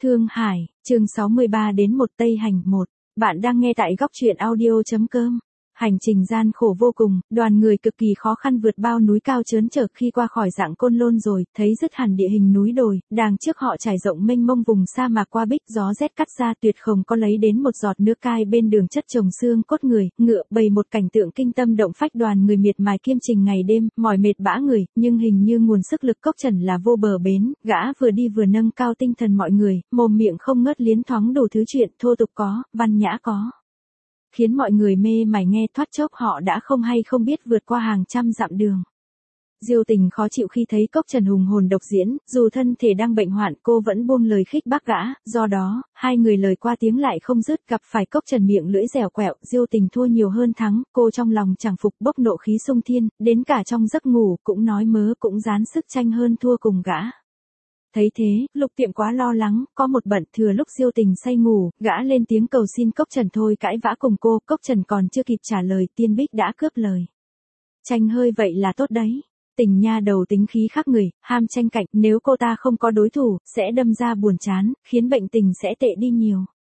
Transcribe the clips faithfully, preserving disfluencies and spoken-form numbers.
Thương Hải, chương sáu mươi ba đến một Tây Hành một. Bạn đang nghe tại góc truyện audio.com. Hành trình gian khổ vô cùng, đoàn người cực kỳ khó khăn vượt bao núi cao trớn trở khi qua khỏi Rạng Côn Lôn rồi, thấy dứt hẳn địa hình núi đồi, đàng trước họ trải rộng mênh mông vùng sa mạc qua bích gió rét cắt ra tuyệt không có lấy đến một giọt nước cai bên đường chất chồng xương cốt người, ngựa bầy một cảnh tượng kinh tâm động phách đoàn người miệt mài kiêm trình ngày đêm, mỏi mệt bã người, nhưng hình như nguồn sức lực Cốc Trần là vô bờ bến, gã vừa đi vừa nâng cao tinh thần mọi người, mồm miệng không ngớt liến thoáng đủ thứ chuyện thô tục có, văn nhã có. Khiến mọi người mê mải nghe thoát chốc họ đã không hay không biết vượt qua hàng trăm dặm đường. Diêu Tình khó chịu khi thấy Cốc Trần hùng hồn độc diễn, dù thân thể đang bệnh hoạn cô vẫn buông lời khích bác gã, do đó, hai người lời qua tiếng lại không dứt gặp phải Cốc Trần miệng lưỡi dẻo quẹo, Diêu Tình thua nhiều hơn thắng, cô trong lòng chẳng phục bốc nộ khí sung thiên, đến cả trong giấc ngủ cũng nói mớ cũng dán sức tranh hơn thua cùng gã. Thấy thế, Lục Tiệm quá lo lắng, có một bận thừa lúc Diêu Tình say ngủ, gã lên tiếng cầu xin Cốc Trần thôi cãi vã cùng cô, Cốc Trần còn chưa kịp trả lời, Tiên Bích đã cướp lời. Tranh hơi vậy là tốt đấy. Tình nha đầu tính khí khác người, ham tranh cạnh, nếu cô ta không có đối thủ, sẽ đâm ra buồn chán, khiến bệnh tình sẽ tệ đi nhiều.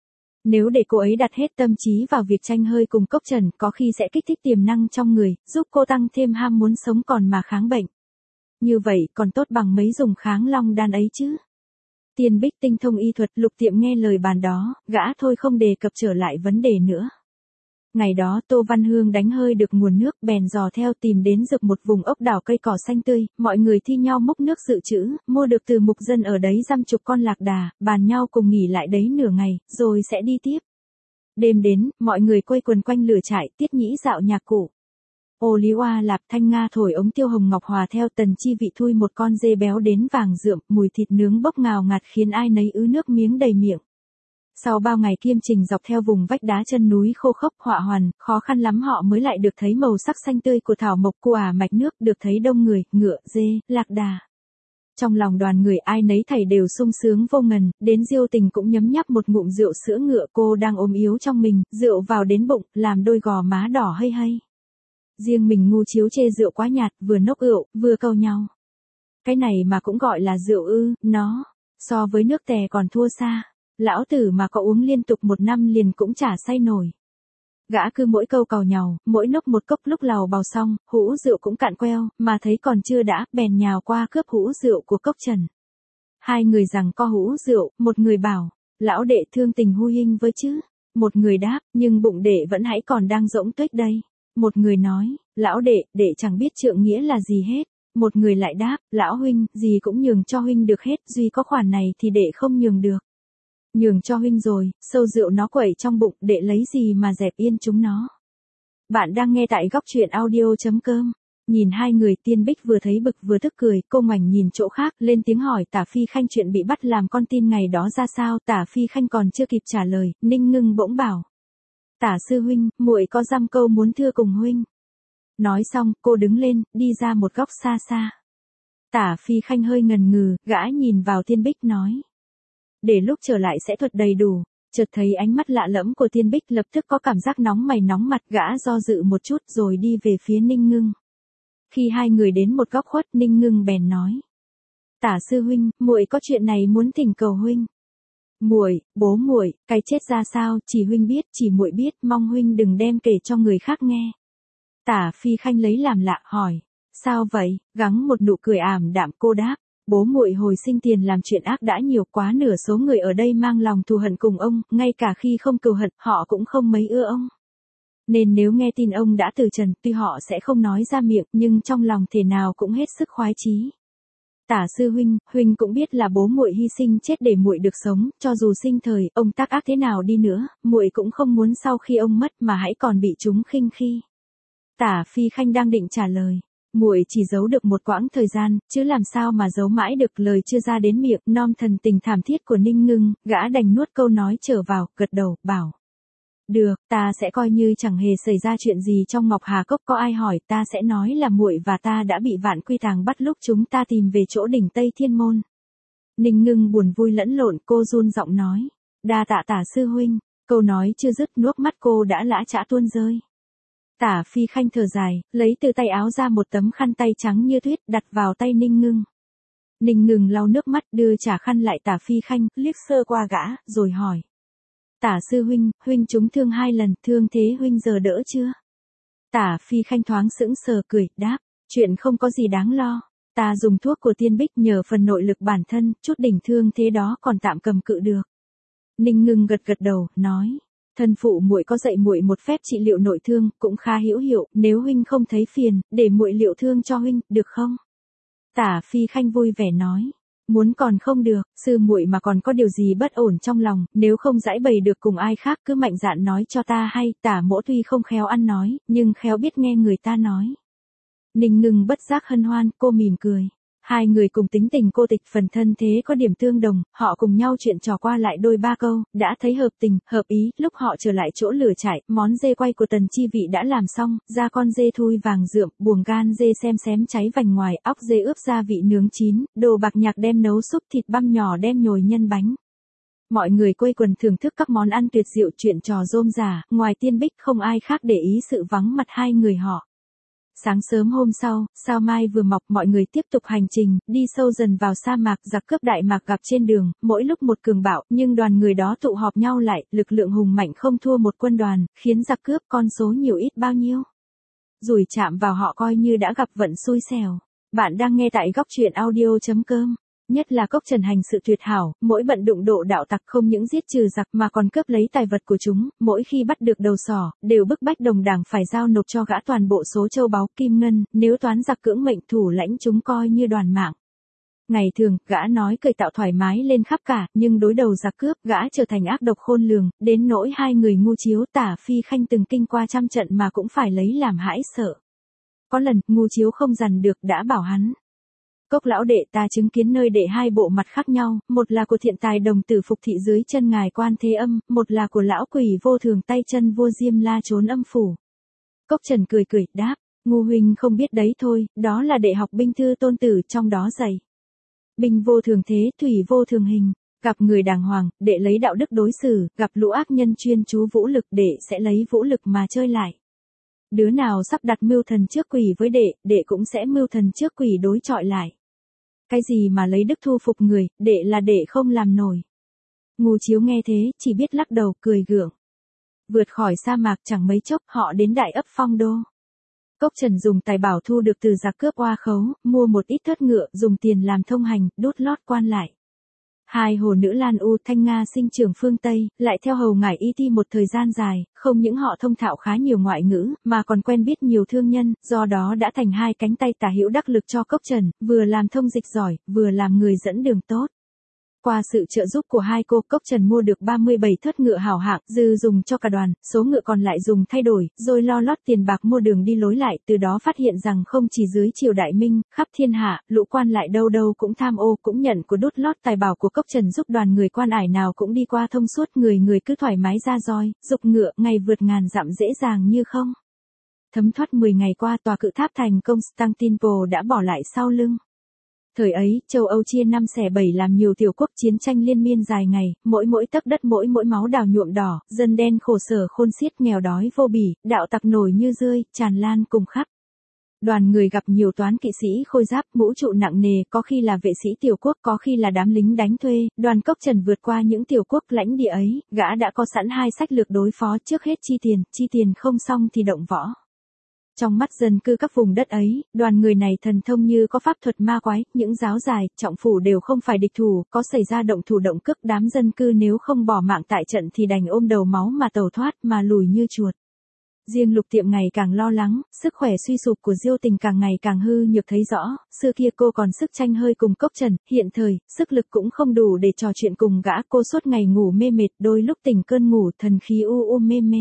Nếu để cô ấy đặt hết tâm trí vào việc tranh hơi cùng Cốc Trần, có khi sẽ kích thích tiềm năng trong người, giúp cô tăng thêm ham muốn sống còn mà kháng bệnh. Như vậy còn tốt bằng mấy dùng kháng long đan ấy chứ. Tiên Bích tinh thông y thuật, Lục Tiệm nghe lời bàn đó, gã thôi không đề cập trở lại vấn đề nữa. Ngày đó Tô Văn Hương đánh hơi được nguồn nước bèn dò theo tìm đến rực một vùng ốc đảo cây cỏ xanh tươi, mọi người thi nhau múc nước dự trữ, mua được từ mục dân ở đấy dăm chục con lạc đà, bàn nhau cùng nghỉ lại đấy nửa ngày, rồi sẽ đi tiếp. Đêm đến, mọi người quây quần quanh lửa trại, Tiết Nhĩ dạo nhạc cụ. Ô Lý Oa Lạp Thanh Nga thổi ống Tiêu Hồng Ngọc hòa theo Tần Chi Vị thui một con dê béo đến vàng rượm, mùi thịt nướng bốc ngào ngạt khiến ai nấy ứ nước miếng đầy miệng. Sau bao ngày kiêm trình dọc theo vùng vách đá chân núi khô khốc họa hoàn, khó khăn lắm họ mới lại được thấy màu sắc xanh tươi của thảo mộc quả mạch nước, được thấy đông người, ngựa, dê, lạc đà. Trong lòng đoàn người ai nấy thảy đều sung sướng vô ngần, đến Diêu Tình cũng nhấm nháp một ngụm rượu sữa ngựa, cô đang ốm yếu trong mình, rượu vào đến bụng, làm đôi gò má đỏ hây hây. Riêng mình ngu chiếu chê rượu quá nhạt, vừa nốc rượu, vừa câu nhau. Cái này mà cũng gọi là rượu ư, nó, so với nước tè còn thua xa. Lão tử mà có uống liên tục một năm liền cũng chả say nổi. Gã cứ mỗi câu càu nhàu, mỗi nốc một cốc, lúc lầu bào xong, hũ rượu cũng cạn queo, mà thấy còn chưa đã, bèn nhào qua cướp hũ rượu của Cốc Trần. Hai người rằng co hũ rượu, một người bảo, lão đệ thương tình hu hinh với chứ. Một người đáp, nhưng bụng đệ vẫn hãy còn đang rỗng tuếch đây. Một người nói, lão đệ, đệ chẳng biết trượng nghĩa là gì hết. Một người lại đáp, lão huynh, gì cũng nhường cho huynh được hết, duy có khoản này thì đệ không nhường được. Nhường cho huynh rồi, sâu rượu nó quẩy trong bụng, đệ lấy gì mà dẹp yên chúng nó. Bạn đang nghe tại góc truyện audio.com. Nhìn hai người, Tiên Bích vừa thấy bực vừa tức cười, cô ngoảnh nhìn chỗ khác, lên tiếng hỏi Tả Phi Khanh chuyện bị bắt làm con tin ngày đó ra sao. Tả Phi Khanh còn chưa kịp trả lời, Ninh Ngưng bỗng bảo. Tả sư huynh, muội có dăm câu muốn thưa cùng huynh. Nói xong, cô đứng lên, đi ra một góc xa xa. Tả Phi Khanh hơi ngần ngừ, gã nhìn vào Tiên Bích nói. Để lúc trở lại sẽ thuật đầy đủ. Chợt thấy ánh mắt lạ lẫm của Tiên Bích, lập tức có cảm giác nóng mày nóng mặt, gã do dự một chút rồi đi về phía Ninh Ngưng. Khi hai người đến một góc khuất, Ninh Ngưng bèn nói. Tả sư huynh, muội có chuyện này muốn thỉnh cầu huynh. Muội, bố muội, cái chết ra sao, chỉ huynh biết, chỉ muội biết, mong huynh đừng đem kể cho người khác nghe. Tả Phi Khanh lấy làm lạ, hỏi. Sao vậy? Gắng một nụ cười ảm đạm, cô đáp. Bố muội hồi sinh tiền làm chuyện ác đã nhiều, quá nửa số người ở đây mang lòng thù hận cùng ông, ngay cả khi không cừu hận, họ cũng không mấy ưa ông. Nên nếu nghe tin ông đã từ trần, tuy họ sẽ không nói ra miệng, nhưng trong lòng thể nào cũng hết sức khoái chí. Tả sư huynh, huynh cũng biết là bố muội hy sinh chết để muội được sống, cho dù sinh thời ông tác ác thế nào đi nữa, muội cũng không muốn sau khi ông mất mà hãy còn bị chúng khinh khi. Tả Phi Khanh đang định trả lời. Muội chỉ giấu được một quãng thời gian, chứ làm sao mà giấu mãi được, lời chưa ra đến miệng, non thần tình thảm thiết của Ninh Ngưng, gã đành nuốt câu nói trở vào, gật đầu, bảo. Được, ta sẽ coi như chẳng hề xảy ra chuyện gì trong Ngọc Hà Cốc, có ai hỏi ta sẽ nói là muội và ta đã bị Vạn Quy Tàng bắt lúc chúng ta tìm về chỗ đỉnh Tây Thiên Môn. Ninh Ngưng buồn vui lẫn lộn, cô run giọng nói. Đa tạ Tả sư huynh, câu nói chưa dứt nước mắt cô đã lã chã tuôn rơi. Tả Phi Khanh thở dài, lấy từ tay áo ra một tấm khăn tay trắng như tuyết, đặt vào tay Ninh Ngưng. Ninh Ngừng lau nước mắt đưa trả khăn lại Tả Phi Khanh, liếc sơ qua gã, rồi hỏi. Tả sư huynh, huynh trúng thương hai lần, thương thế huynh giờ đỡ chưa? Tả Phi Khanh thoáng sững sờ cười, đáp, chuyện không có gì đáng lo. Ta dùng thuốc của Tiên Bích nhờ phần nội lực bản thân, chút đỉnh thương thế đó còn tạm cầm cự được. Ninh Ngừng gật gật đầu, nói. Thân phụ muội có dạy muội một phép trị liệu nội thương, cũng khá hữu hiệu, nếu huynh không thấy phiền, để muội liệu thương cho huynh, được không? Tả Phi Khanh vui vẻ nói. Muốn còn không được, sư muội mà còn có điều gì bất ổn trong lòng, nếu không giải bày được cùng ai khác cứ mạnh dạn nói cho ta hay. Tả mỗ tuy không khéo ăn nói, nhưng khéo biết nghe người ta nói. Ninh Ngừng bất giác hân hoan, cô mỉm cười. Hai người cùng tính tình cô tịch, phần thân thế có điểm tương đồng, họ cùng nhau chuyện trò qua lại đôi ba câu, đã thấy hợp tình, hợp ý. Lúc họ trở lại chỗ lửa trại, món dê quay của Tần Chi Vị đã làm xong, da con dê thui vàng rượm, buồng gan dê xem xém cháy vành ngoài, óc dê ướp gia vị nướng chín, đồ bạc nhạc đem nấu súp, thịt băm nhỏ đem nhồi nhân bánh. Mọi người quây quần thưởng thức các món ăn tuyệt diệu, chuyện trò rôm rả, ngoài Tiên Bích không ai khác để ý sự vắng mặt hai người họ. Sáng sớm hôm sau, sao mai vừa mọc, mọi người tiếp tục hành trình, đi sâu dần vào sa mạc. Giặc cướp Đại Mạc gặp trên đường, mỗi lúc một cường bạo, nhưng đoàn người đó tụ họp nhau lại, lực lượng hùng mạnh không thua một quân đoàn, khiến giặc cướp con số nhiều ít bao nhiêu. Rủi chạm vào họ coi như đã gặp vận xui xẻo. Bạn đang nghe tại góc truyện audio chấm com. Nhất là Cốc Trần hành sự tuyệt hảo, mỗi bận đụng độ đạo tặc không những giết trừ giặc mà còn cướp lấy tài vật của chúng, mỗi khi bắt được đầu sỏ, đều bức bách đồng đảng phải giao nộp cho gã toàn bộ số châu báu kim ngân, nếu toán giặc cưỡng mệnh thủ lãnh chúng coi như đoàn mạng. Ngày thường, gã nói cười tạo thoải mái lên khắp cả, nhưng đối đầu giặc cướp, gã trở thành ác độc khôn lường, đến nỗi hai người ngu chiếu Tả Phi Khanh từng kinh qua trăm trận mà cũng phải lấy làm hãi sợ. Có lần, ngu chiếu không dằn được đã bảo hắn. Cốc lão đệ, ta chứng kiến nơi đệ hai bộ mặt khác nhau, một là của thiện tài đồng tử Phục Thị dưới chân ngài Quan Thế Âm, một là của lão quỷ vô thường tay chân vua Diêm La trốn âm phủ. Cốc Trần cười cười, đáp, ngu huynh không biết đấy thôi, đó là đệ học binh thư tôn tử trong đó dạy. Binh vô thường thế, thủy vô thường hình, gặp người đàng hoàng, đệ lấy đạo đức đối xử, gặp lũ ác nhân chuyên chú vũ lực, đệ sẽ lấy vũ lực mà chơi lại. Đứa nào sắp đặt mưu thần trước quỷ với đệ, đệ cũng sẽ mưu thần trước quỷ đối chọi lại. Cái gì mà lấy đức thu phục người, đệ là đệ không làm nổi. Ngu chiếu nghe thế, chỉ biết lắc đầu cười gượng. Vượt khỏi sa mạc chẳng mấy chốc, họ đến đại ấp Phong Đô. Cốc Trần dùng tài bảo thu được từ giặc cướp oa khấu, mua một ít thớt ngựa, dùng tiền làm thông hành, đốt lót quan lại. Hai hồ nữ Lan U Thanh Nga sinh trưởng phương Tây, lại theo hầu ngải Y Ti một thời gian dài, không những họ thông thạo khá nhiều ngoại ngữ, mà còn quen biết nhiều thương nhân, do đó đã thành hai cánh tay tả hữu đắc lực cho Cốc Trần, vừa làm thông dịch giỏi, vừa làm người dẫn đường tốt. Qua sự trợ giúp của hai cô, Cốc Trần mua được ba mươi bảy thớt ngựa hảo hạng, dư dùng cho cả đoàn, số ngựa còn lại dùng thay đổi, rồi lo lót tiền bạc mua đường đi lối lại, từ đó phát hiện rằng không chỉ dưới triều Đại Minh, khắp thiên hạ, lũ quan lại đâu đâu cũng tham ô, cũng nhận của đốt lót tài bảo của Cốc Trần giúp đoàn người quan ải nào cũng đi qua thông suốt, người người cứ thoải mái ra roi, dục ngựa, ngày vượt ngàn dặm dễ dàng như không. Thấm thoát mười ngày qua, tòa cự tháp thành Constantinople đã bỏ lại sau lưng. Thời ấy, châu Âu chia năm xẻ bảy làm nhiều tiểu quốc, chiến tranh liên miên dài ngày, mỗi mỗi tấc đất mỗi mỗi máu đào nhuộm đỏ, dân đen khổ sở khôn xiết, nghèo đói vô bỉ, đạo tặc nổi như rơi, tràn lan cùng khắp. Đoàn người gặp nhiều toán kỵ sĩ khôi giáp, mũ trụ nặng nề, có khi là vệ sĩ tiểu quốc, có khi là đám lính đánh thuê. Đoàn Cốc Trần vượt qua những tiểu quốc lãnh địa ấy, gã đã có sẵn hai sách lược đối phó, trước hết chi tiền, chi tiền không xong thì động võ. Trong mắt dân cư các vùng đất ấy, đoàn người này thần thông như có pháp thuật ma quái, những giáo dài, trọng phủ đều không phải địch thủ, có xảy ra động thủ động cước, đám dân cư nếu không bỏ mạng tại trận thì đành ôm đầu máu mà tẩu thoát, mà lùi như chuột. Riêng Lục Tiệm ngày càng lo lắng, sức khỏe suy sụp của Diêu Tình càng ngày càng hư nhược thấy rõ, xưa kia cô còn sức tranh hơi cùng Cốc Trần, hiện thời, sức lực cũng không đủ để trò chuyện cùng gã, cô suốt ngày ngủ mê mệt, đôi lúc tỉnh cơn ngủ, thần khí u u mê mê.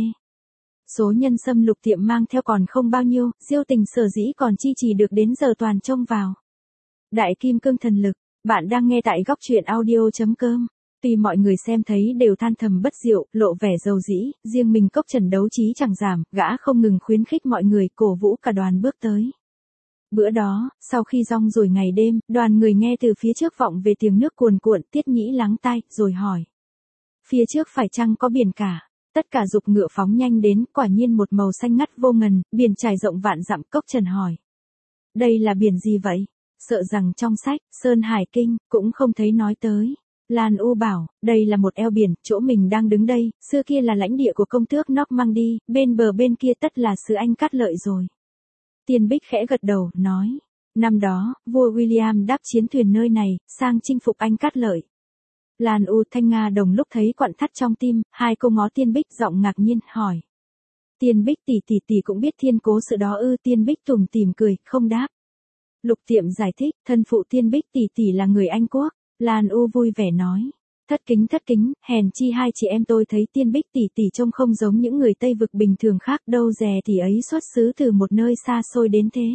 Số nhân xâm Lục Tiệm mang theo còn không bao nhiêu, Diêu Tình sở dĩ còn chi trì được đến giờ toàn trông vào. Đại kim cương thần lực, bạn đang nghe tại góc truyện audio chấm com. Tuy mọi người xem thấy đều than thầm bất diệu, lộ vẻ dầu dĩ, riêng mình Cốc Trần đấu trí chẳng giảm, gã không ngừng khuyến khích mọi người, cổ vũ cả đoàn bước tới. Bữa đó, sau khi rong ruổi ngày đêm, đoàn người nghe từ phía trước vọng về tiếng nước cuồn cuộn, Tiết Nhĩ lắng tai, rồi hỏi. Phía trước phải chăng có biển cả? Tất cả dục ngựa phóng nhanh đến, quả nhiên một màu xanh ngắt vô ngần, biển trải rộng vạn dặm. Cốc Trần hỏi. Đây là biển gì vậy? sợ rằng trong sách, Sơn Hải Kinh, cũng không thấy nói tới. Lan U bảo, đây là một eo biển, chỗ mình đang đứng đây, xưa kia là lãnh địa của công tước Normandy, bên bờ bên kia tất là xứ Anh Cát Lợi rồi. Tiên Bích khẽ gật đầu, nói, năm đó, vua William đáp chiến thuyền nơi này, sang chinh phục Anh Cát Lợi. Lan U Thanh Nga Đồng lúc thấy quặn thắt trong tim, hai cô ngó Tiên Bích giọng ngạc nhiên, hỏi. Tiên Bích tỷ tỷ tỷ cũng biết thiên cố sự đó ư? Tiên Bích tủm tỉm cười, không đáp. Lục Tiệm giải thích, thân phụ Tiên Bích tỷ tỷ là người Anh Quốc. Lan U vui vẻ nói. Thất kính thất kính, hèn chi hai chị em tôi thấy Tiên Bích tỷ tỷ trông không giống những người Tây vực bình thường khác đâu, dè tỷ ấy xuất xứ từ một nơi xa xôi đến thế.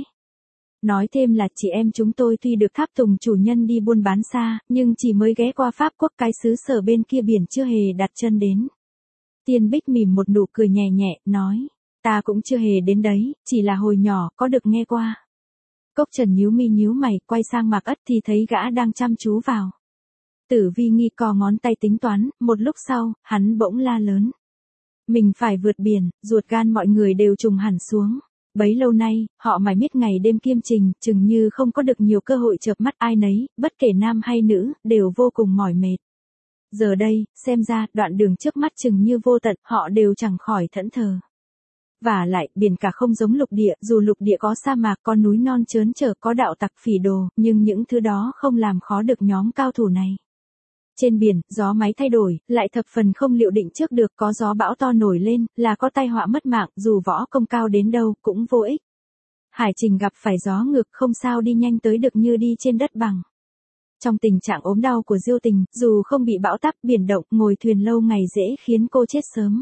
Nói thêm là chị em chúng tôi tuy được tháp tùng chủ nhân đi buôn bán xa, nhưng chỉ mới ghé qua Pháp Quốc, cái xứ sở bên kia biển chưa hề đặt chân đến. Tiên Bích mỉm một nụ cười nhẹ nhẹ, nói, ta cũng chưa hề đến đấy, chỉ là hồi nhỏ có được nghe qua. Cốc Trần nhíu mi nhíu mày, quay sang Mạc Ất thì thấy gã đang chăm chú vào. Tử Vi nghi co ngón tay tính toán, một lúc sau, hắn bỗng la lớn. Mình phải vượt biển, ruột gan mọi người đều trùng hẳn xuống. Bấy lâu nay, họ mải miết ngày đêm kiêm trình, chừng như không có được nhiều cơ hội chợp mắt ai nấy, bất kể nam hay nữ, đều vô cùng mỏi mệt. Giờ đây, xem ra, đoạn đường trước mắt chừng như vô tận, họ đều chẳng khỏi thẫn thờ. Và lại, biển cả không giống lục địa, dù lục địa có sa mạc, có núi non trớn trở, có đạo tặc phỉ đồ, nhưng những thứ đó không làm khó được nhóm cao thủ này. Trên biển, gió máy thay đổi, lại thập phần không liệu định trước được, có gió bão to nổi lên, là có tai họa mất mạng, dù võ công cao đến đâu, cũng vô ích. Hải trình gặp phải gió ngược không sao đi nhanh tới được như đi trên đất bằng. Trong tình trạng ốm đau của Diêu Tình, dù không bị bão táp biển động, ngồi thuyền lâu ngày dễ khiến cô chết sớm.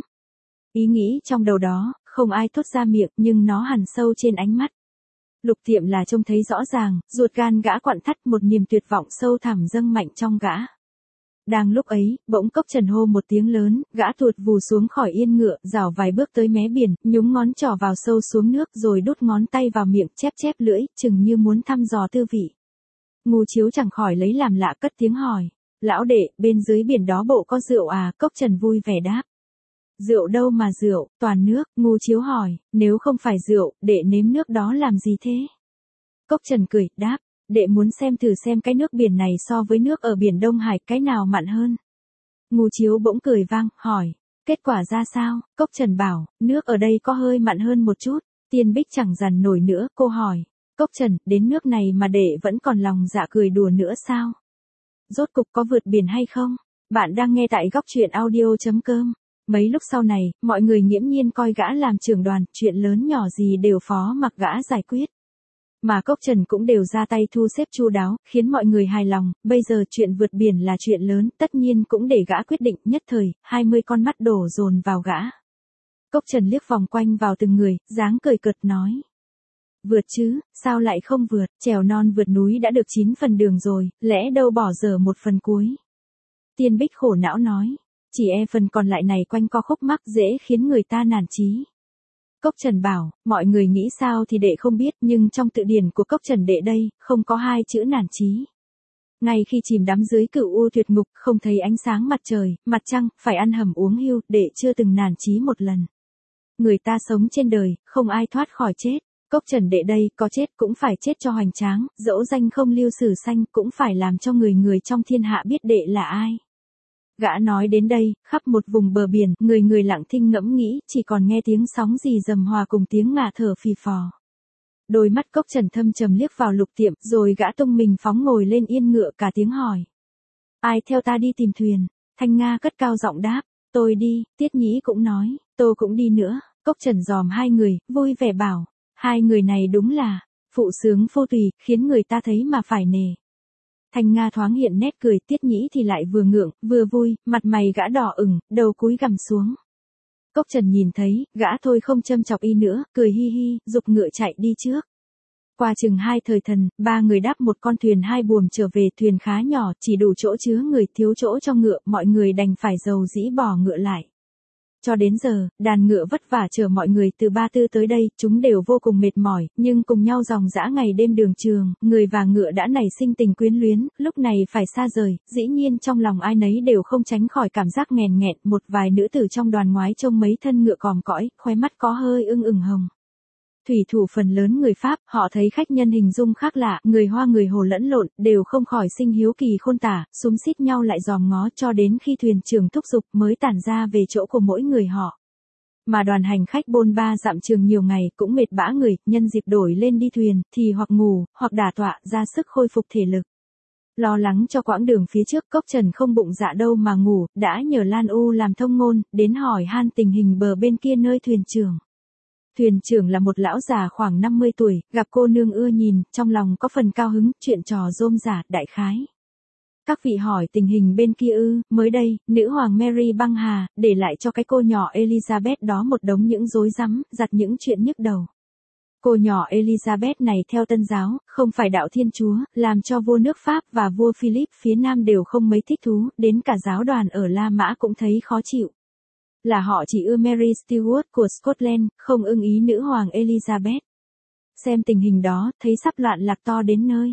Ý nghĩ trong đầu đó, không ai thốt ra miệng, nhưng nó hằn sâu trên ánh mắt. Lục Tiệm là trông thấy rõ ràng, ruột gan gã quặn thắt, một niềm tuyệt vọng sâu thẳm dâng mạnh trong gã. Đang lúc ấy, bỗng Cốc Trần hô một tiếng lớn, gã tuột vù xuống khỏi yên ngựa, rảo vài bước tới mé biển, nhúng ngón trỏ vào sâu xuống nước rồi đút ngón tay vào miệng, chép chép lưỡi, chừng như muốn thăm dò tư vị. Ngu Chiếu chẳng khỏi lấy làm lạ, cất tiếng hỏi. Lão đệ, bên dưới biển đó bộ có rượu à? Cốc Trần vui vẻ đáp. Rượu đâu mà rượu, toàn nước. Ngu Chiếu hỏi, nếu không phải rượu, đệ nếm nước đó làm gì thế? Cốc Trần cười, đáp. Đệ muốn xem thử xem cái nước biển này so với nước ở biển Đông Hải, cái nào mặn hơn. Ngu Chiếu bỗng cười vang, hỏi. Kết quả ra sao? Cốc Trần bảo, nước ở đây có hơi mặn hơn một chút. Tiên Bích chẳng dằn nổi nữa, cô hỏi. Cốc Trần, đến nước này mà đệ vẫn còn lòng dạ cười đùa nữa sao? Rốt cục có vượt biển hay không? Bạn đang nghe tại góc truyện audio chấm com. Mấy lúc sau này, mọi người nghiễm nhiên coi gã làm trưởng đoàn, chuyện lớn nhỏ gì đều phó mặc gã giải quyết. Mà Cốc Trần cũng đều ra tay thu xếp chu đáo, khiến mọi người hài lòng, bây giờ chuyện vượt biển là chuyện lớn, tất nhiên cũng để gã quyết định, nhất thời, hai mươi con mắt đổ dồn vào gã. Cốc Trần liếc vòng quanh vào từng người, dáng cười cợt nói. Vượt chứ, sao lại không vượt, trèo non vượt núi đã được chín phần đường rồi, lẽ đâu bỏ dở một phần cuối. Tiên Bích khổ não nói, chỉ e phần còn lại này quanh co khúc mắc dễ khiến người ta nản chí. Cốc Trần bảo, mọi người nghĩ sao thì đệ không biết, nhưng trong tự điển của Cốc Trần đệ đây, không có hai chữ nản chí. Ngay khi chìm đắm dưới cửu u tuyệt ngục, không thấy ánh sáng mặt trời, mặt trăng, phải ăn hầm uống hưu, đệ chưa từng nản chí một lần. Người ta sống trên đời, không ai thoát khỏi chết. Cốc Trần đệ đây, có chết cũng phải chết cho hoành tráng, dẫu danh không lưu sử sanh, cũng phải làm cho người người trong thiên hạ biết đệ là ai. Gã nói đến đây, khắp một vùng bờ biển, người người lặng thinh ngẫm nghĩ, chỉ còn nghe tiếng sóng rì rầm hòa cùng tiếng ngả thở phì phò. Đôi mắt Cốc Trần thâm trầm liếc vào Lục Tiệm, rồi gã tung mình phóng ngồi lên yên ngựa, cả tiếng hỏi. Ai theo ta đi tìm thuyền? Thanh Nga cất cao giọng đáp, tôi đi. Tiết Nhĩ cũng nói, tôi cũng đi nữa. Cốc Trần dòm hai người, vui vẻ bảo, hai người này đúng là phụ sướng vô tùy, khiến người ta thấy mà phải nề. Thanh Nga thoáng hiện nét cười, Tiết Nhĩ thì lại vừa ngượng, vừa vui, mặt mày gã đỏ ửng, đầu cúi gằm xuống. Cốc Trần nhìn thấy, gã thôi không châm chọc y nữa, cười hi hi, giục ngựa chạy đi trước. Qua chừng hai thời thần, ba người đáp một con thuyền hai buồm trở về, thuyền khá nhỏ, chỉ đủ chỗ chứa người, thiếu chỗ cho ngựa, mọi người đành phải dầu dĩ bỏ ngựa lại. Cho đến giờ, đàn ngựa vất vả chờ mọi người từ Ba Tư tới đây, chúng đều vô cùng mệt mỏi, nhưng cùng nhau dòng dã ngày đêm đường trường, người và ngựa đã nảy sinh tình quyến luyến, lúc này phải xa rời, dĩ nhiên trong lòng ai nấy đều không tránh khỏi cảm giác nghèn nghẹn, một vài nữ tử trong đoàn ngoái trông mấy thân ngựa còm cõi, khóe mắt có hơi ưng ửng hồng. Thủy thủ phần lớn người Pháp, họ thấy khách nhân hình dung khác lạ, người Hoa người Hồ lẫn lộn, đều không khỏi sinh hiếu kỳ khôn tả, xúm xít nhau lại dòm ngó cho đến khi thuyền trưởng thúc giục mới tản ra về chỗ của mỗi người họ. Mà đoàn hành khách bôn ba dặm trường nhiều ngày cũng mệt bã người, nhân dịp đổi lên đi thuyền, thì hoặc ngủ, hoặc đả tọa, ra sức khôi phục thể lực. Lo lắng cho quãng đường phía trước, Cốc Trần không bụng dạ đâu mà ngủ, đã nhờ Lan U làm thông ngôn, đến hỏi han tình hình bờ bên kia nơi thuyền trưởng. Thuyền trưởng là một lão già khoảng năm mươi tuổi, gặp cô nương ưa nhìn, trong lòng có phần cao hứng, chuyện trò rôm rả, đại khái. Các vị hỏi tình hình bên kia ư, mới đây, nữ hoàng Mary băng hà, để lại cho cái cô nhỏ Elizabeth đó một đống những rối rắm, giặt những chuyện nhức đầu. Cô nhỏ Elizabeth này theo Tân giáo, không phải đạo Thiên Chúa, làm cho vua nước Pháp và vua Philip phía Nam đều không mấy thích thú, đến cả giáo đoàn ở La Mã cũng thấy khó chịu. Là họ chỉ ưa Mary Stuart của Scotland, không ưng ý nữ hoàng Elizabeth. Xem tình hình đó, thấy sắp loạn lạc to đến nơi.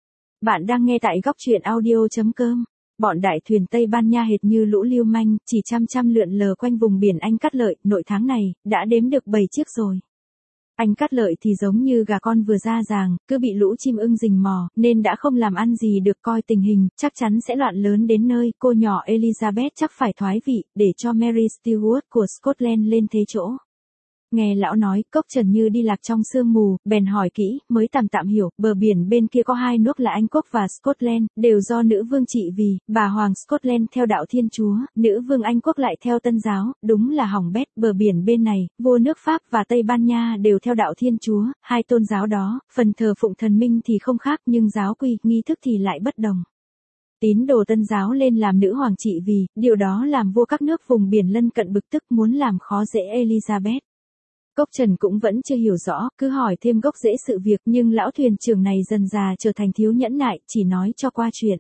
Bạn đang nghe tại góc truyện audio chấm com. Bọn đại thuyền Tây Ban Nha hệt như lũ lưu manh, chỉ chăm chăm lượn lờ quanh vùng biển Anh Cát Lợi, nội tháng này, đã đếm được bảy chiếc rồi. Anh Cát Lợi thì giống như gà con vừa ra ràng, cứ bị lũ chim ưng rình mò, nên đã không làm ăn gì được, coi tình hình, chắc chắn sẽ loạn lớn đến nơi, cô nhỏ Elizabeth chắc phải thoái vị, để cho Mary Stuart của Scotland lên thế chỗ. Nghe lão nói, Cốc Trần như đi lạc trong sương mù, bèn hỏi kỹ, mới tạm tạm hiểu, bờ biển bên kia có hai nước là Anh Quốc và Scotland, đều do nữ vương trị vì, bà hoàng Scotland theo đạo Thiên Chúa, nữ vương Anh Quốc lại theo Tân giáo, đúng là hỏng bét, bờ biển bên này, vua nước Pháp và Tây Ban Nha đều theo đạo Thiên Chúa, hai tôn giáo đó, phần thờ phụng thần minh thì không khác nhưng giáo quy, nghi thức thì lại bất đồng. Tín đồ Tân giáo lên làm nữ hoàng trị vì, điều đó làm vua các nước vùng biển lân cận bực tức muốn làm khó dễ Elizabeth. Cốc Trần cũng vẫn chưa hiểu rõ, cứ hỏi thêm gốc rễ sự việc nhưng lão thuyền trưởng này dần dà trở thành thiếu nhẫn nại, chỉ nói cho qua chuyện.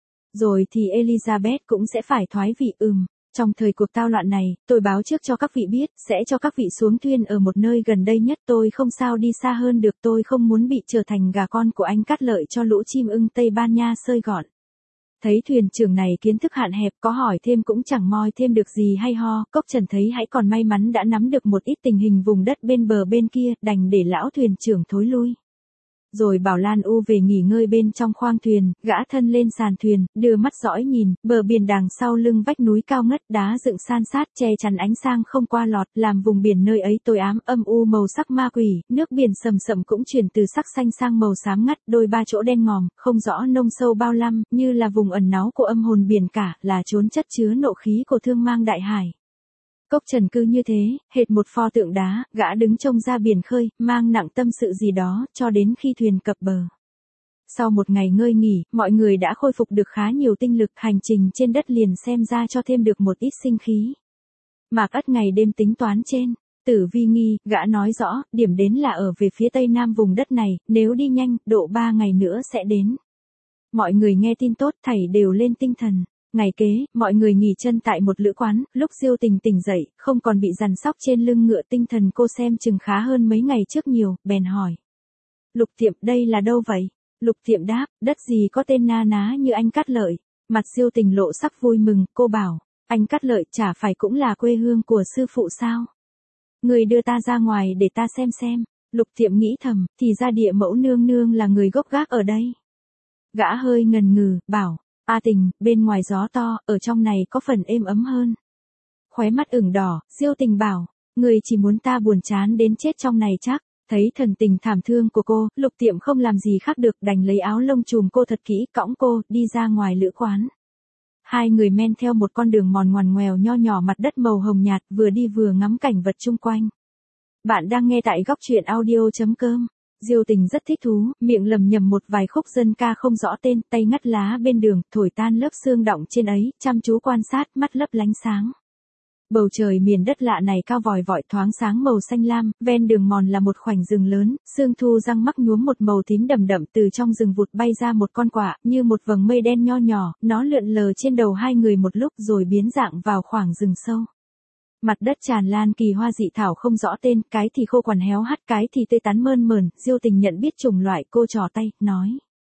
Rồi thì Elizabeth cũng sẽ phải thoái vị ừm. Trong thời cuộc tao loạn này, tôi báo trước cho các vị biết, sẽ cho các vị xuống thuyền ở một nơi gần đây nhất, tôi không sao đi xa hơn được, tôi không muốn bị trở thành gà con của anh Cát Lợi cho lũ chim ưng Tây Ban Nha xơi gọn. Thấy thuyền trưởng này kiến thức hạn hẹp, có hỏi thêm cũng chẳng moi thêm được gì hay ho, Cốc Trần thấy hãy còn may mắn đã nắm được một ít tình hình vùng đất bên bờ bên kia, đành để lão thuyền trưởng thối lui. Rồi bảo Lan U về nghỉ ngơi bên trong khoang thuyền, gã thân lên sàn thuyền, đưa mắt dõi nhìn, bờ biển đằng sau lưng vách núi cao ngất, đá dựng san sát, che chắn ánh sáng không qua lọt, làm vùng biển nơi ấy tối ám, âm u màu sắc ma quỷ, nước biển sầm sậm cũng chuyển từ sắc xanh sang màu xám ngắt, đôi ba chỗ đen ngòm, không rõ nông sâu bao lăm, như là vùng ẩn náu của âm hồn biển cả, là chốn chất chứa nộ khí của thương mang đại hải. Cốc Trần cư như thế, hệt một pho tượng đá, gã đứng trông ra biển khơi, mang nặng tâm sự gì đó, cho đến khi thuyền cập bờ. Sau một ngày ngơi nghỉ, mọi người đã khôi phục được khá nhiều tinh lực, hành trình trên đất liền xem ra cho thêm được một ít sinh khí. Mạc Ất ngày đêm tính toán trên, Tử Vi nghi, gã nói rõ, điểm đến là ở về phía tây nam vùng đất này, nếu đi nhanh, độ ba ngày nữa sẽ đến. Mọi người nghe tin tốt, thảy đều lên tinh thần. Ngày kế, mọi người nghỉ chân tại một lữ quán, lúc Diêu Tình tỉnh dậy, không còn bị dằn sóc trên lưng ngựa, tinh thần cô xem chừng khá hơn mấy ngày trước nhiều, bèn hỏi. Lục Tiệm, đây là đâu vậy? Lục Tiệm đáp, đất gì có tên na ná như anh Cát Lợi. Mặt Diêu Tình lộ sắc vui mừng, cô bảo, anh Cát Lợi chả phải cũng là quê hương của sư phụ sao? Người đưa ta ra ngoài để ta xem xem. Lục Tiệm nghĩ thầm, thì ra Địa Mẫu nương nương là người gốc gác ở đây. Gã hơi ngần ngừ, bảo. A Tình, bên ngoài gió to, ở trong này có phần êm ấm hơn. Khóe mắt ửng đỏ, Diêu Tình bảo, người chỉ muốn ta buồn chán đến chết trong này chắc. Thấy thần tình thảm thương của cô, Lục Tiệm không làm gì khác được, đành lấy áo lông trùm cô thật kỹ, cõng cô, đi ra ngoài lữ quán. Hai người men theo một con đường mòn ngoằn ngoèo nho nhỏ, mặt đất màu hồng nhạt, vừa đi vừa ngắm cảnh vật chung quanh. Bạn đang nghe tại góc truyện audio chấm com. Diêu Tình rất thích thú, miệng lầm nhầm một vài khúc dân ca không rõ tên, tay ngắt lá bên đường, thổi tan lớp sương đọng trên ấy, chăm chú quan sát, mắt lấp lánh sáng. Bầu trời miền đất lạ này cao vòi vọi thoáng sáng màu xanh lam, ven đường mòn là một khoảnh rừng lớn, sương thu răng mắc nhuốm một màu tím đậm đậm, từ trong rừng vụt bay ra một con quạ, như một vầng mây đen nho nhỏ, nó lượn lờ trên đầu hai người một lúc rồi biến dạng vào khoảng rừng sâu. Mặt đất tràn lan kỳ hoa dị thảo không rõ tên, cái thì khô quằn héo hắt, cái thì tươi tắn mơn mởn. Diêu Tình nhận biết chủng loại, cô trò tay, nói.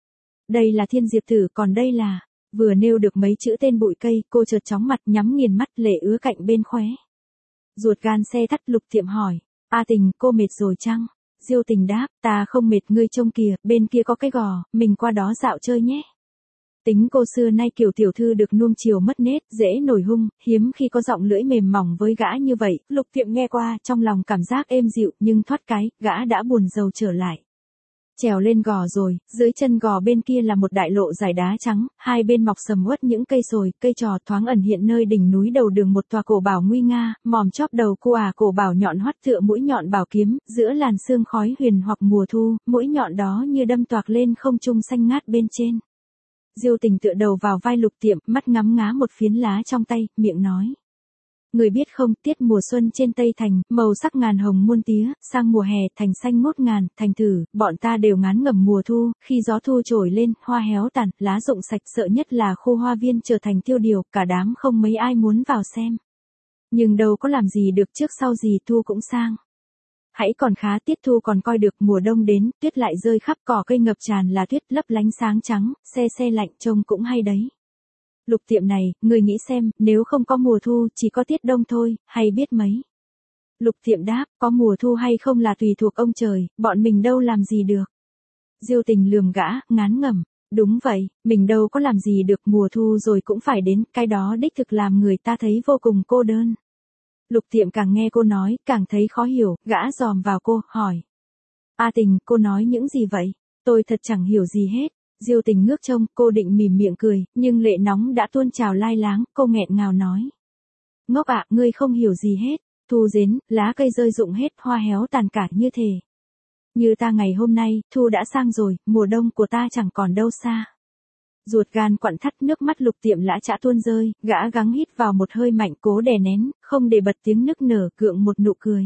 Đây là thiên diệp tử, còn đây là... Vừa nêu được mấy chữ tên bụi cây, cô chợt chóng mặt, nhắm nghiền mắt, lệ ứa cạnh bên khóe. Ruột gan xe thắt. Lục Tiệm hỏi. A Tình, cô mệt rồi chăng? Diêu Tình đáp, ta không mệt, ngươi trông kìa, bên kia có cái gò, mình qua đó dạo chơi nhé. Tính cô xưa nay kiểu tiểu thư được nuông chiều mất nết, dễ nổi hung, hiếm khi có giọng lưỡi mềm mỏng với gã như vậy, Lục Tiệm nghe qua, trong lòng cảm giác êm dịu, nhưng thoát cái, gã đã buồn rầu trở lại. Trèo lên gò rồi, dưới chân gò bên kia là một đại lộ dài đá trắng, hai bên mọc sầm uất những cây sồi, cây trò thoáng ẩn hiện nơi đỉnh núi đầu đường một tòa cổ bảo nguy nga, mòm chóp đầu cua à cổ bảo nhọn hoắt tựa mũi nhọn bảo kiếm, giữa làn sương khói huyền hoặc mùa thu, mũi nhọn đó như đâm toạc lên không trung xanh ngát bên trên. Diêu Tình tựa đầu vào vai Lục Tiệm, mắt ngắm ngá một phiến lá trong tay, miệng nói. Người biết không, tiết mùa xuân trên Tây Thành, màu sắc ngàn hồng muôn tía, sang mùa hè, thành xanh ngút ngàn, thành thử, bọn ta đều ngán ngẩm mùa thu, khi gió thu trồi lên, hoa héo tàn, lá rụng sạch, sợ nhất là khu hoa viên trở thành tiêu điều, cả đám không mấy ai muốn vào xem. Nhưng đâu có làm gì được, trước sau gì thu cũng sang. Hãy còn khá, tiết thu còn coi được, mùa đông đến, tuyết lại rơi khắp, cỏ cây ngập tràn là tuyết, lấp lánh sáng trắng, se se lạnh, trông cũng hay đấy. Lục Tiệm này, người nghĩ xem, nếu không có mùa thu, chỉ có tiết đông thôi, hay biết mấy. Lục Tiệm đáp, có mùa thu hay không là tùy thuộc ông trời, bọn mình đâu làm gì được. Diêu Tình lườm gã, ngán ngẩm, đúng vậy, mình đâu có làm gì được, mùa thu rồi cũng phải đến, cái đó đích thực làm người ta thấy vô cùng cô đơn. Lục Tiệm càng nghe cô nói, càng thấy khó hiểu, gã dòm vào cô, hỏi. A Tình, cô nói những gì vậy? Tôi thật chẳng hiểu gì hết. Diêu Tình ngước trông, cô định mỉm miệng cười, nhưng lệ nóng đã tuôn trào lai láng, cô nghẹn ngào nói. Ngốc ạ, ngươi không hiểu gì hết, thu đến, lá cây rơi rụng hết, hoa héo tàn cả như thế. Như ta ngày hôm nay, thu đã sang rồi, mùa đông của ta chẳng còn đâu xa. Ruột gan quặn thắt, nước mắt Lục Tiệm lã chã tuôn rơi, gã gắng hít vào một hơi mạnh, cố đè nén, không để bật tiếng nức nở, gượng một nụ cười.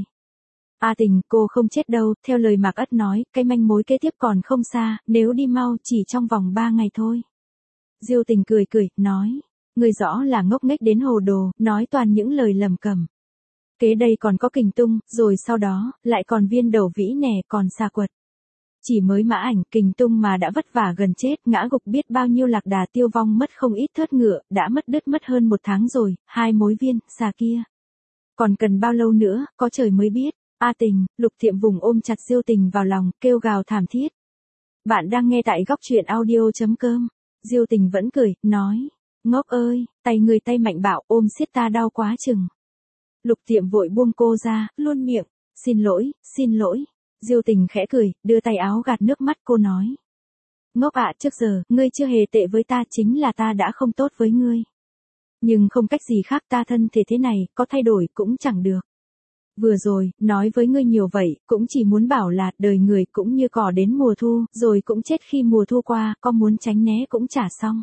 A Tình, cô không chết đâu, theo lời Mạc Ất nói, cái manh mối kế tiếp còn không xa, nếu đi mau chỉ trong vòng ba ngày thôi. Diêu Tình cười cười, nói, người rõ là ngốc nghếch đến hồ đồ, nói toàn những lời lầm cầm. Kế đây còn có Kình Tung, rồi sau đó, lại còn Viên Đầu Vĩ nè, còn Sa Quật. Chỉ mới Mã Ảnh, Kình Tung mà đã vất vả gần chết, ngã gục biết bao nhiêu lạc đà tiêu vong, mất không ít thớt ngựa, đã mất đứt mất hơn một tháng rồi, hai mối Viên, Sa kia. Còn cần bao lâu nữa, có trời mới biết. A Tình, Lục Tiệm vùng ôm chặt Diêu Tình vào lòng, kêu gào thảm thiết. Bạn đang nghe tại góc truyện audio.com. Diêu Tình vẫn cười, nói, ngốc ơi, tay người tay mạnh bạo, ôm siết ta đau quá chừng. Lục Tiệm vội buông cô ra, luôn miệng, xin lỗi, xin lỗi. Diêu Tình khẽ cười, đưa tay áo gạt nước mắt, cô nói. Ngốc ạ, trước giờ, ngươi chưa hề tệ với ta, chính là ta đã không tốt với ngươi. Nhưng không cách gì khác, ta thân thể thế này, có thay đổi cũng chẳng được. Vừa rồi, nói với ngươi nhiều vậy, cũng chỉ muốn bảo là, đời người cũng như cỏ đến mùa thu, rồi cũng chết khi mùa thu qua, có muốn tránh né cũng chả xong.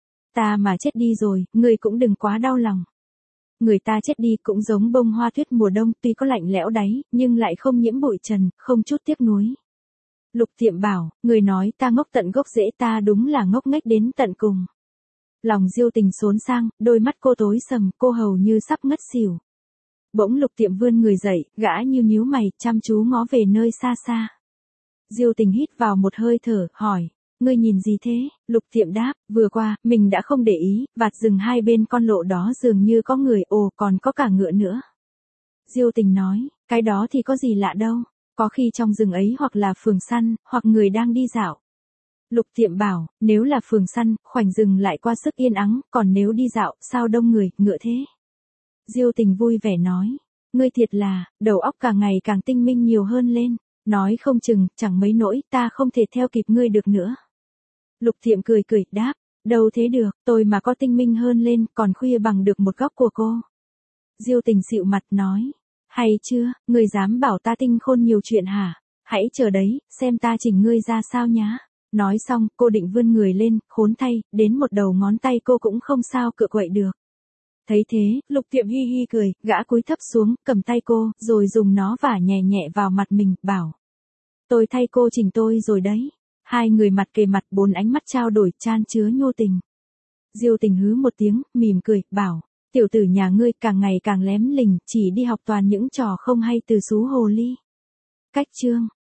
Ta mà chết đi rồi, ngươi cũng đừng quá đau lòng. Người ta chết đi cũng giống bông hoa tuyết mùa đông, tuy có lạnh lẽo đáy, nhưng lại không nhiễm bụi trần, không chút tiếc nuối. Lục Tiệm bảo, người nói ta ngốc tận gốc rễ, ta đúng là ngốc nghếch đến tận cùng. Lòng Diêu Tình xốn sang, đôi mắt cô tối sầm, cô hầu như sắp ngất xỉu. Bỗng Lục Tiệm vươn người dậy, gã nhíu nhíu mày, chăm chú ngó về nơi xa xa. Diêu Tình hít vào một hơi thở, hỏi, ngươi nhìn gì thế? Lục Tiệm đáp, vừa qua, mình đã không để ý, vạt rừng hai bên con lộ đó dường như có người, ồ, còn có cả ngựa nữa. Diêu Tình nói, cái đó thì có gì lạ đâu, có khi trong rừng ấy hoặc là phường săn, hoặc người đang đi dạo. Lục Tiệm bảo, nếu là phường săn, khoảnh rừng lại qua sức yên ắng, còn nếu đi dạo, sao đông người, ngựa thế? Diêu Tình vui vẻ nói, ngươi thiệt là, đầu óc càng ngày càng tinh minh nhiều hơn lên, nói không chừng, chẳng mấy nỗi, ta không thể theo kịp ngươi được nữa. Lục Tiệm cười cười, đáp, đâu thế được, tôi mà có tinh minh hơn lên, còn khuya bằng được một góc của cô. Diêu Tình xịu mặt nói, hay chưa, ngươi dám bảo ta tinh khôn nhiều chuyện hả? Hãy chờ đấy, xem ta chỉnh ngươi ra sao nhá. Nói xong, cô định vươn người lên, khốn thay, đến một đầu ngón tay cô cũng không sao cựa quậy được. Thấy thế, Lục Tiệm hi hi cười, gã cúi thấp xuống, cầm tay cô, rồi dùng nó vả nhẹ nhẹ vào mặt mình, bảo. Tôi thay cô chỉnh tôi rồi đấy. Hai người mặt kề mặt, bốn ánh mắt trao đổi, chan chứa nhô tình. Diêu Tình hứ một tiếng, mỉm cười, bảo. Tiểu tử nhà ngươi càng ngày càng lém lình, chỉ đi học toàn những trò không hay từ xú hồ ly. Cách chương.